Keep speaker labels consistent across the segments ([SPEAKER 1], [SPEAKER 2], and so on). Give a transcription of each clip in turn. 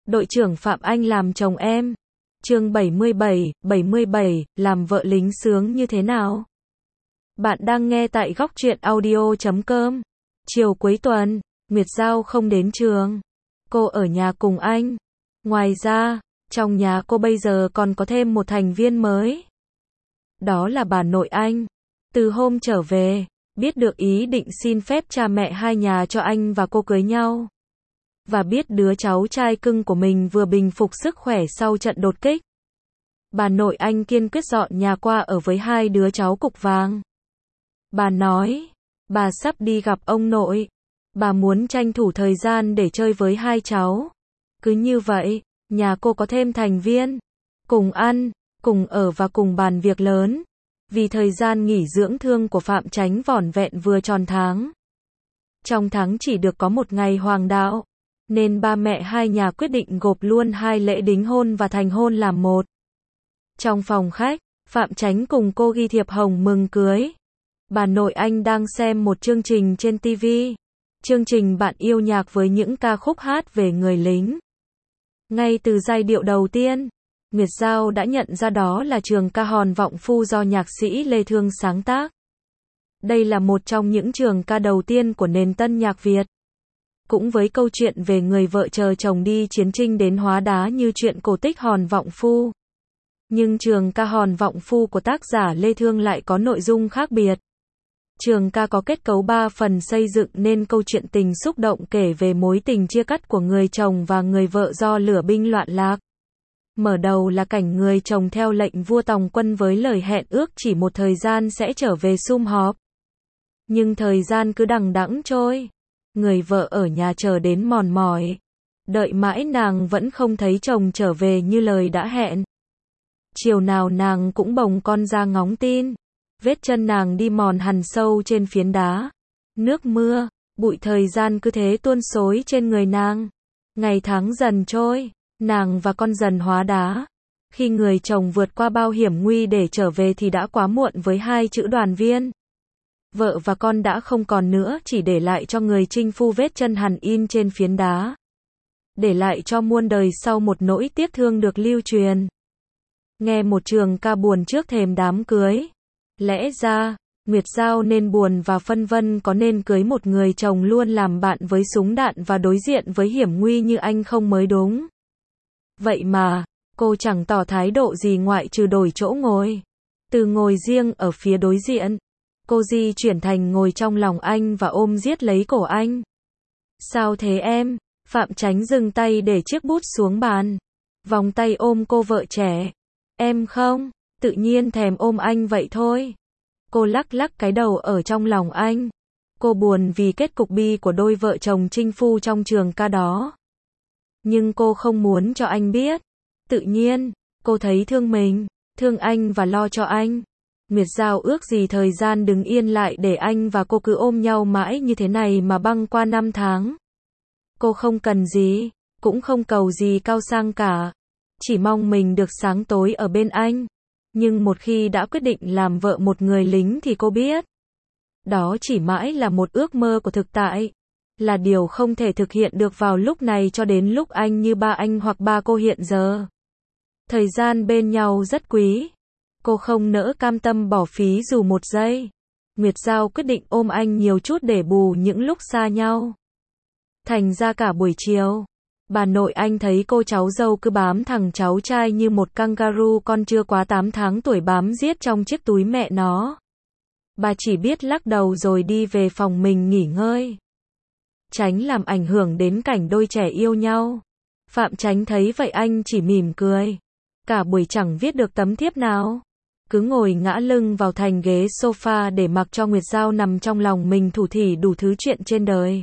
[SPEAKER 1] Đội trưởng Phạm Anh làm chồng em. Chương 77, làm vợ lính sướng như thế nào? Bạn đang nghe tại Góc Truyện Audio.com. Chiều cuối tuần, Nguyệt Giao không đến trường. Cô ở nhà cùng anh. Ngoài ra, trong nhà cô bây giờ còn có thêm một thành viên mới. Đó là bà nội anh. Từ hôm trở về, biết được ý định xin phép cha mẹ hai nhà cho anh và cô cưới nhau. Và biết đứa cháu trai cưng của mình vừa bình phục sức khỏe sau trận đột kích. Bà nội anh kiên quyết dọn nhà qua ở với hai đứa cháu cục vàng. Bà nói, bà sắp đi gặp ông nội. Bà muốn tranh thủ thời gian để chơi với hai cháu. Cứ như vậy, nhà cô có thêm thành viên. Cùng ăn, cùng ở và cùng bàn việc lớn. Vì thời gian nghỉ dưỡng thương của Phạm Chánh vỏn vẹn vừa tròn tháng. Trong tháng chỉ được có một ngày hoàng đạo. Nên ba mẹ hai nhà quyết định gộp luôn hai lễ đính hôn và thành hôn làm một. Trong phòng khách, Phạm Chánh cùng cô ghi thiệp hồng mừng cưới. Bà nội anh đang xem một chương trình trên TV. Chương trình Bạn yêu nhạc với những ca khúc hát về người lính. Ngay từ giai điệu đầu tiên, Nguyệt Giao đã nhận ra đó là trường ca Hòn Vọng Phu do nhạc sĩ Lê Thương sáng tác. Đây là một trong những trường ca đầu tiên của nền tân nhạc Việt. Cũng với câu chuyện về người vợ chờ chồng đi chiến trinh đến hóa đá như chuyện cổ tích Hòn Vọng Phu. Nhưng trường ca Hòn Vọng Phu của tác giả Lê Thương lại có nội dung khác biệt. Trường ca có kết cấu 3 phần xây dựng nên câu chuyện tình xúc động kể về mối tình chia cắt của người chồng và người vợ do lửa binh loạn lạc. Mở đầu là cảnh người chồng theo lệnh vua Tòng Quân với lời hẹn ước chỉ một thời gian sẽ trở về sum họp. Nhưng thời gian cứ đằng đẵng trôi. Người vợ ở nhà chờ đến mòn mỏi. Đợi mãi nàng vẫn không thấy chồng trở về như lời đã hẹn. Chiều nào nàng cũng bồng con ra ngóng tin. Vết chân nàng đi mòn hằn sâu trên phiến đá. Nước mưa, bụi thời gian cứ thế tuôn xối trên người nàng. Ngày tháng dần trôi, nàng và con dần hóa đá. Khi người chồng vượt qua bao hiểm nguy để trở về thì đã quá muộn với hai chữ đoàn viên. Vợ và con đã không còn nữa, chỉ để lại cho người chinh phu vết chân hằn in trên phiến đá. Để lại cho muôn đời sau một nỗi tiếc thương được lưu truyền. Nghe một trường ca buồn trước thềm đám cưới. Lẽ ra, Nguyệt Giao nên buồn và phân vân có nên cưới một người chồng luôn làm bạn với súng đạn và đối diện với hiểm nguy như anh không mới đúng. Vậy mà, cô chẳng tỏ thái độ gì ngoại trừ đổi chỗ ngồi. Từ ngồi riêng ở phía đối diện, cô di chuyển thành ngồi trong lòng anh và ôm giết lấy cổ anh. Sao thế em? Phạm Chánh dừng tay để chiếc bút xuống bàn. Vòng tay ôm cô vợ trẻ. Em không, tự nhiên thèm ôm anh vậy thôi. Cô lắc lắc cái đầu ở trong lòng anh. Cô buồn vì kết cục bi của đôi vợ chồng chinh phu trong trường ca đó. Nhưng cô không muốn cho anh biết. Tự nhiên, cô thấy thương mình, thương anh và lo cho anh. Nguyệt Giao ước gì thời gian đứng yên lại để anh và cô cứ ôm nhau mãi như thế này mà băng qua năm tháng. Cô không cần gì, cũng không cầu gì cao sang cả. Chỉ mong mình được sáng tối ở bên anh. Nhưng một khi đã quyết định làm vợ một người lính thì cô biết. Đó chỉ mãi là một ước mơ của thực tại. Là điều không thể thực hiện được vào lúc này cho đến lúc anh như ba anh hoặc ba cô hiện giờ. Thời gian bên nhau rất quý. Cô không nỡ cam tâm bỏ phí dù một giây. Nguyệt Giao quyết định ôm anh nhiều chút để bù những lúc xa nhau. Thành ra cả buổi chiều, bà nội anh thấy cô cháu dâu cứ bám thằng cháu trai như một kangaroo con chưa quá 8 tháng tuổi bám giết trong chiếc túi mẹ nó. Bà chỉ biết lắc đầu rồi đi về phòng mình nghỉ ngơi. Tránh làm ảnh hưởng đến cảnh đôi trẻ yêu nhau. Phạm Chánh thấy vậy anh chỉ mỉm cười. Cả buổi chẳng viết được tấm thiếp nào. Cứ ngồi ngã lưng vào thành ghế sofa để mặc cho Nguyệt Giao nằm trong lòng mình thủ thỉ đủ thứ chuyện trên đời.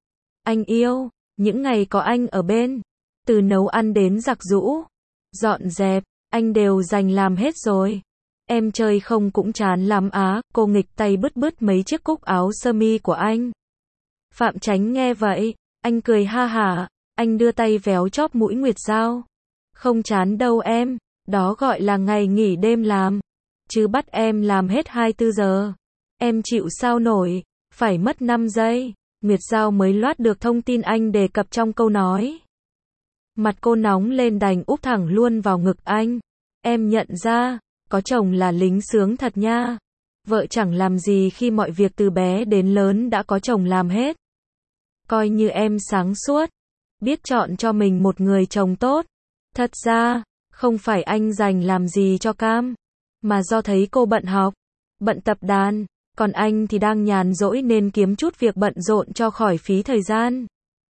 [SPEAKER 1] Anh yêu, những ngày có anh ở bên, từ nấu ăn đến giặt giũ, dọn dẹp, anh đều dành làm hết rồi. Em chơi không cũng chán lắm á, cô nghịch tay bứt bứt mấy chiếc cúc áo sơ mi của anh. Phạm Chánh nghe vậy, anh cười ha hả, anh đưa tay véo chóp mũi Nguyệt Giao. Không chán đâu em, đó gọi là ngày nghỉ đêm làm. Chứ bắt em làm hết 24 giờ. Em chịu sao nổi, phải mất 5 giây. Nguyệt Giao mới loát được thông tin anh đề cập trong câu nói. Mặt cô nóng lên đành úp thẳng luôn vào ngực anh. Em nhận ra, có chồng là lính sướng thật nha. Vợ chẳng làm gì khi mọi việc từ bé đến lớn đã có chồng làm hết. Coi như em sáng suốt, biết chọn cho mình một người chồng tốt. Thật ra, không phải anh dành làm gì cho Cam, mà do thấy cô bận học, bận tập đàn, còn anh thì đang nhàn rỗi nên kiếm chút việc bận rộn cho khỏi phí thời gian.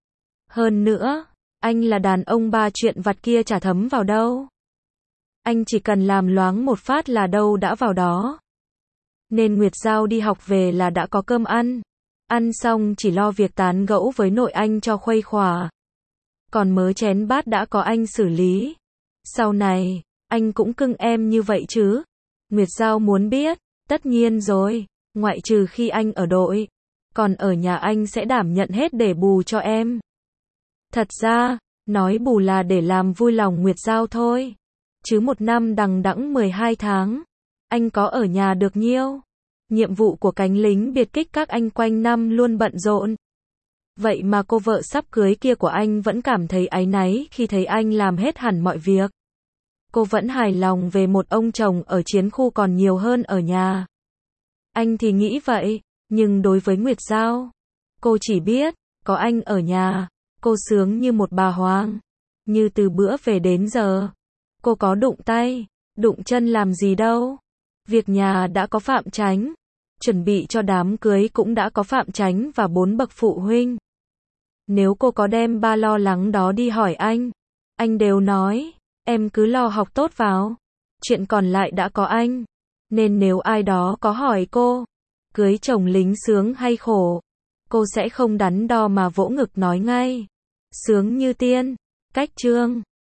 [SPEAKER 1] Hơn nữa, anh là đàn ông ba chuyện vặt kia chả thấm vào đâu. Anh chỉ cần làm loáng một phát là đâu đã vào đó. Nên Nguyệt Giao đi học về là đã có cơm ăn. Ăn xong chỉ lo việc tán gẫu với nội anh cho khuây khỏa. Còn mớ chén bát đã có anh xử lý. Sau này, anh cũng cưng em như vậy chứ? Nguyệt Giao muốn biết. Tất nhiên rồi, ngoại trừ khi anh ở đội. Còn ở nhà anh sẽ đảm nhận hết để bù cho em. Thật ra, nói bù là để làm vui lòng Nguyệt Giao thôi. Chứ một năm đằng đẵng 12 tháng, anh có ở nhà được nhiêu. Nhiệm vụ của cánh lính biệt kích các anh quanh năm luôn bận rộn. Vậy mà cô vợ sắp cưới kia của anh vẫn cảm thấy áy náy khi thấy anh làm hết hẳn mọi việc. Cô vẫn hài lòng về một ông chồng ở chiến khu còn nhiều hơn ở nhà. Anh thì nghĩ vậy, nhưng đối với Nguyệt Giao, cô chỉ biết, có anh ở nhà, cô sướng như một bà hoàng. Như từ bữa về đến giờ, cô có đụng tay, đụng chân làm gì đâu. Việc nhà đã có Phạm Chánh, chuẩn bị cho đám cưới cũng đã có Phạm Chánh và 4 bậc phụ huynh. Nếu cô có đem ba lo lắng đó đi hỏi anh đều nói, em cứ lo học tốt vào, chuyện còn lại đã có anh. Nên nếu ai đó có hỏi cô, cưới chồng lính sướng hay khổ, cô sẽ không đắn đo mà vỗ ngực nói ngay, sướng như tiên. Cách chương